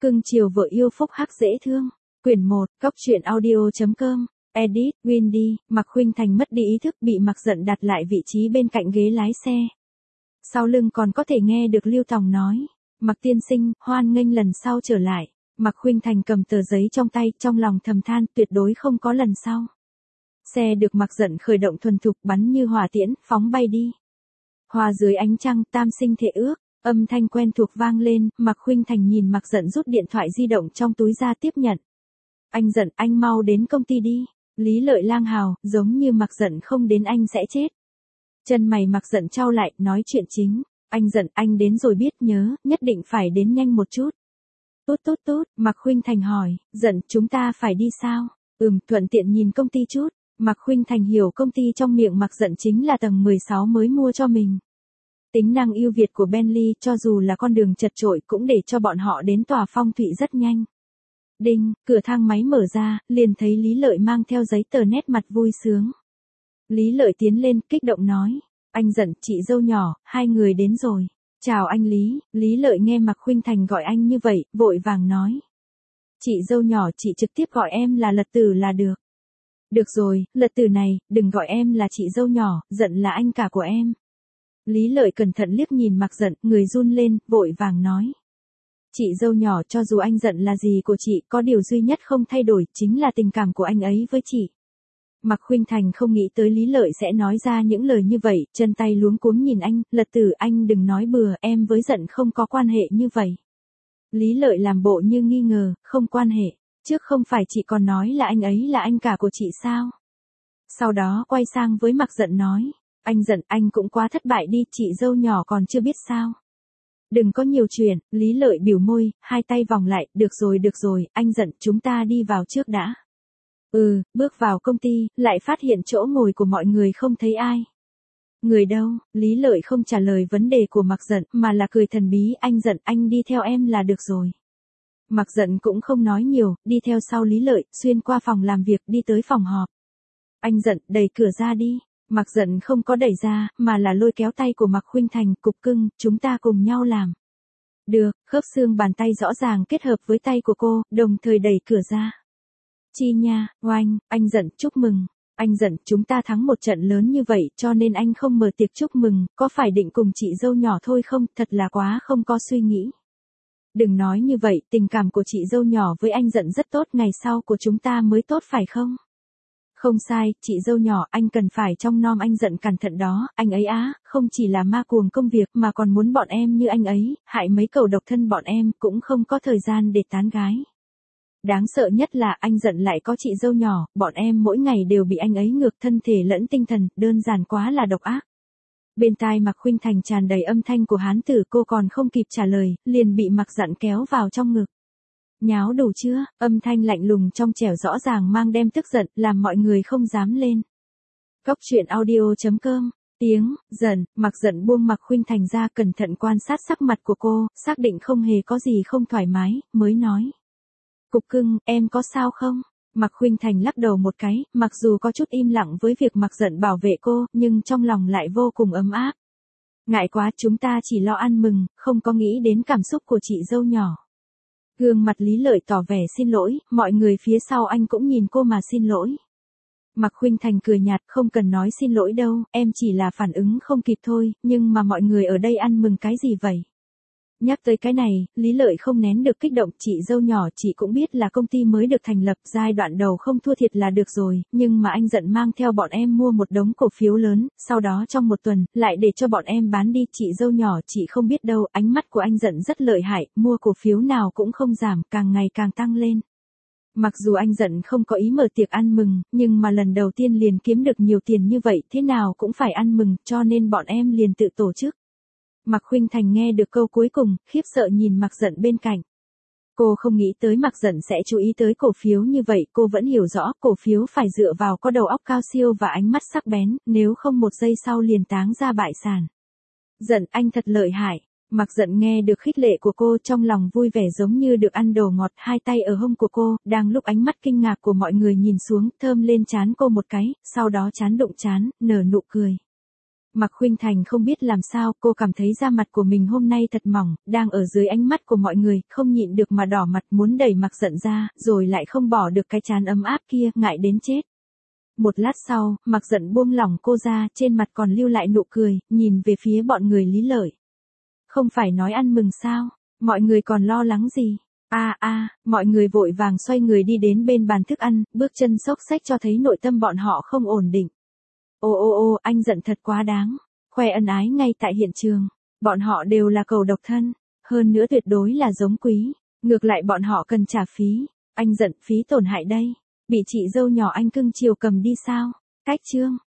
Cưng chiều vợ yêu phúc hắc dễ thương. Quyển 1, Cóc truyện audio.com. Edit, Windy, Mạc Khuynh Thành mất đi ý thức bị Mạc Dận đặt lại vị trí bên cạnh ghế lái xe. Sau lưng còn có thể nghe được Lưu Tòng nói. Mạc tiên sinh, hoan nghênh lần sau trở lại. Mạc Khuynh Thành cầm tờ giấy trong tay, trong lòng thầm than, tuyệt đối không có lần sau. Xe được Mạc Dận khởi động thuần thục bắn như hỏa tiễn, phóng bay đi. Hòa dưới ánh trăng, tam sinh thệ ước. Âm thanh quen thuộc vang lên, Mạc Khuynh Thành nhìn Mạc Dận rút điện thoại di động trong túi ra tiếp nhận. Anh Dận, anh mau đến công ty đi. Lý Lợi lang hào, giống như Mạc Dận không đến anh sẽ chết. Chân mày Mạc Dận chau lại, nói chuyện chính. Anh Dận, anh đến rồi biết nhớ, nhất định phải đến nhanh một chút. Tốt, Mạc Khuynh Thành hỏi, Dận, chúng ta phải đi sao? Thuận tiện nhìn công ty chút. Mạc Khuynh Thành hiểu công ty trong miệng Mạc Dận chính là tầng 16 mới mua cho mình. Tính năng ưu việt của Bentley cho dù là con đường chật chội cũng để cho bọn họ đến tòa phong thủy rất nhanh. Đinh, cửa thang máy mở ra, liền thấy Lý Lợi mang theo giấy tờ nét mặt vui sướng. Lý Lợi tiến lên, kích động nói, anh Dận, chị dâu nhỏ, hai người đến rồi. Chào anh Lý. Lý Lợi nghe Mạc Khuynh Thành gọi anh như vậy, vội vàng nói. Chị dâu nhỏ, chị trực tiếp gọi em là Lật Tử là được. Được rồi, Lật Tử này, đừng gọi em là chị dâu nhỏ, Dận là anh cả của em. Lý Lợi cẩn thận liếc nhìn Mạc Dận, người run lên, vội vàng nói. Chị dâu nhỏ, cho dù anh Dận là gì của chị, có điều duy nhất không thay đổi, chính là tình cảm của anh ấy với chị. Mạc Khuynh Thành không nghĩ tới Lý Lợi sẽ nói ra những lời như vậy, chân tay luống cuống nhìn anh, Lật Tử, anh đừng nói bừa, em với Dận không có quan hệ như vậy. Lý Lợi làm bộ như nghi ngờ, không quan hệ, trước không phải chị còn nói là anh ấy là anh cả của chị sao? Sau đó quay sang với Mạc Dận nói. Anh Dận, anh cũng quá thất bại đi, chị dâu nhỏ còn chưa biết sao. Đừng có nhiều chuyện, Lý Lợi biểu môi, hai tay vòng lại, được rồi, anh Dận, chúng ta đi vào trước đã. Bước vào công ty, lại phát hiện chỗ ngồi của mọi người không thấy ai. Người đâu? Lý Lợi không trả lời vấn đề của Mạc Dận, mà là cười thần bí, anh Dận, anh đi theo em là được rồi. Mạc Dận cũng không nói nhiều, đi theo sau Lý Lợi, xuyên qua phòng làm việc, đi tới phòng họp. Anh Dận, đẩy cửa ra đi. Mạc Dận không có đẩy ra, mà là lôi kéo tay của Mạc Khuynh Thành, cục cưng, chúng ta cùng nhau làm. Được, khớp xương bàn tay rõ ràng kết hợp với tay của cô, đồng thời đẩy cửa ra. Chi nha, oanh, anh Dận, chúc mừng. Anh Dận, chúng ta thắng một trận lớn như vậy, cho nên anh không mở tiệc chúc mừng, có phải định cùng chị dâu nhỏ thôi không, thật là quá không có suy nghĩ. Đừng nói như vậy, tình cảm của chị dâu nhỏ với anh Dận rất tốt, ngày sau của chúng ta mới tốt phải không? Không sai, chị dâu nhỏ, anh cần phải trông nom anh Dận cẩn thận đó, anh ấy không chỉ là ma cuồng công việc mà còn muốn bọn em như anh ấy, hại mấy cẩu độc thân bọn em, cũng không có thời gian để tán gái. Đáng sợ nhất là anh Dận lại có chị dâu nhỏ, bọn em mỗi ngày đều bị anh ấy ngược thân thể lẫn tinh thần, đơn giản quá là độc ác. Bên tai Mạc Khuynh Thành tràn đầy âm thanh của hán tử, cô còn không kịp trả lời, liền bị Mạc Dận kéo vào trong ngực. Nháo đủ chưa? Âm thanh lạnh lùng trong trẻo rõ ràng mang đem tức giận, làm mọi người không dám lên. Cóc truyện audio.com. Tiếng, Dận, Mạc Dận buông Mạc Khuynh Thành ra, cẩn thận quan sát sắc mặt của cô, xác định không hề có gì không thoải mái, mới nói. Cục cưng, em có sao không? Mạc Khuynh Thành lắc đầu một cái, mặc dù có chút im lặng với việc Mạc Dận bảo vệ cô, nhưng trong lòng lại vô cùng ấm áp. Ngại quá, chúng ta chỉ lo ăn mừng, không có nghĩ đến cảm xúc của chị dâu nhỏ. Gương mặt Lý Lợi tỏ vẻ xin lỗi, mọi người phía sau anh cũng nhìn cô mà xin lỗi. Mạc Khuynh Thành cười nhạt, không cần nói xin lỗi đâu, em chỉ là phản ứng không kịp thôi, nhưng mà mọi người ở đây ăn mừng cái gì vậy? Nhắc tới cái này, Lý Lợi không nén được kích động, chị dâu nhỏ, chị cũng biết là công ty mới được thành lập, giai đoạn đầu không thua thiệt là được rồi, nhưng mà anh Dận mang theo bọn em mua một đống cổ phiếu lớn, sau đó trong một tuần, lại để cho bọn em bán đi, chị dâu nhỏ, chị không biết đâu, ánh mắt của anh Dận rất lợi hại, mua cổ phiếu nào cũng không giảm, càng ngày càng tăng lên. Mặc dù anh Dận không có ý mở tiệc ăn mừng, nhưng mà lần đầu tiên liền kiếm được nhiều tiền như vậy, thế nào cũng phải ăn mừng, cho nên bọn em liền tự tổ chức. Mạc Khuynh Thành nghe được câu cuối cùng, khiếp sợ nhìn Mạc Dận bên cạnh. Cô không nghĩ tới Mạc Dận sẽ chú ý tới cổ phiếu như vậy, cô vẫn hiểu rõ cổ phiếu phải dựa vào có đầu óc cao siêu và ánh mắt sắc bén, nếu không một giây sau liền táng ra bại sản. Dận, anh thật lợi hại. Mạc Dận nghe được khích lệ của cô, trong lòng vui vẻ giống như được ăn đồ ngọt, hai tay ở hông của cô, đang lúc ánh mắt kinh ngạc của mọi người nhìn xuống, thơm lên trán cô một cái, sau đó trán đụng trán, nở nụ cười. Mạc Khuynh Thành không biết làm sao, cô cảm thấy da mặt của mình hôm nay thật mỏng, đang ở dưới ánh mắt của mọi người, không nhịn được mà đỏ mặt muốn đẩy Mạc Dận ra, rồi lại không bỏ được cái trán ấm áp kia, ngại đến chết. Một lát sau, Mạc Dận buông lỏng cô ra, trên mặt còn lưu lại nụ cười, nhìn về phía bọn người Lý Lợi. Không phải nói ăn mừng sao, mọi người còn lo lắng gì? Mọi người vội vàng xoay người đi đến bên bàn thức ăn, bước chân xốc xách cho thấy nội tâm bọn họ không ổn định. Ô, anh Dận thật quá đáng, khoe ân ái ngay tại hiện trường. Bọn họ đều là cầu độc thân, hơn nữa tuyệt đối là giống quý, ngược lại bọn họ cần trả phí. Anh Dận phí tổn hại đây, bị chị dâu nhỏ anh cưng chiều cầm đi sao? Cách chương